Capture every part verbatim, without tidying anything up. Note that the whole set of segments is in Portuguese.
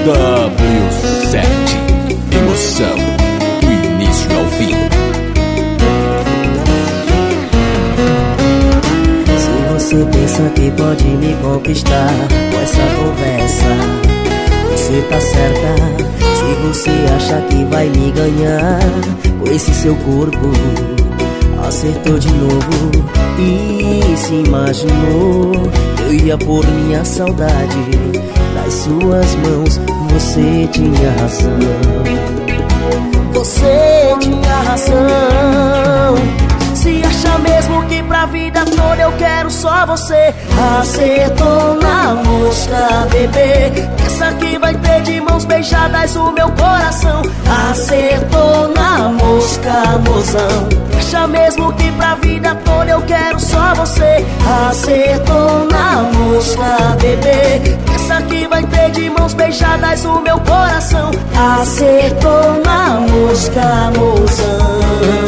W sete, emoção do início ao fim. Se você pensa que pode me conquistar com essa conversa, você tá certa. Se você acha que vai me ganhar com esse seu corpo, acertou de novo e se imaginou que eu ia pôr minha saudade nas suas mãos. Você tinha razão, você tinha razão. Se acha mesmo que pra vida toda eu quero só você, acertou na mosca, bebê. Pensa que vai ter de mãos beijadas o meu coração, acertou na mosca, mozão. Acha mesmo que pra vida toda eu quero só você, acertou na mosca, bebê. Pensa que vai ter de mãos beijadas o meu coração, acertou na mosca, mozão.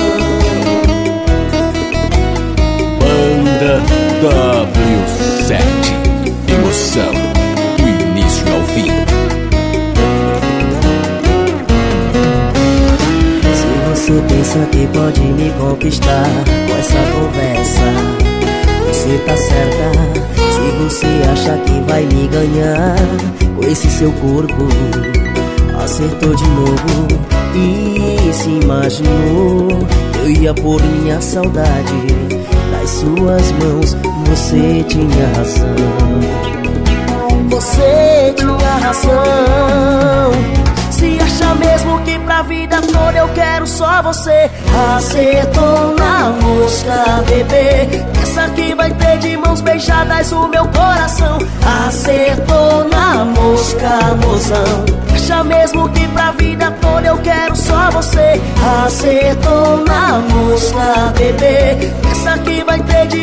W sete, emoção do início ao fim. Se você pensa que pode me conquistar com essa conversa, você tá certa. Se você acha que vai me ganhar com esse seu corpo, acertou de novo e se imaginou que eu ia pôr minha saudade nas suas mãos. Você tinha razão, você tinha razão. Se acha mesmo que pra vida toda eu quero só você, acertou na mosca, bebê. Pensa que vai ter de mãos beijadas o meu coração, acertou na mosca, mozão. Acha mesmo que pra vida toda eu quero só você, acertou na mosca, bebê. Pensa que vai ter de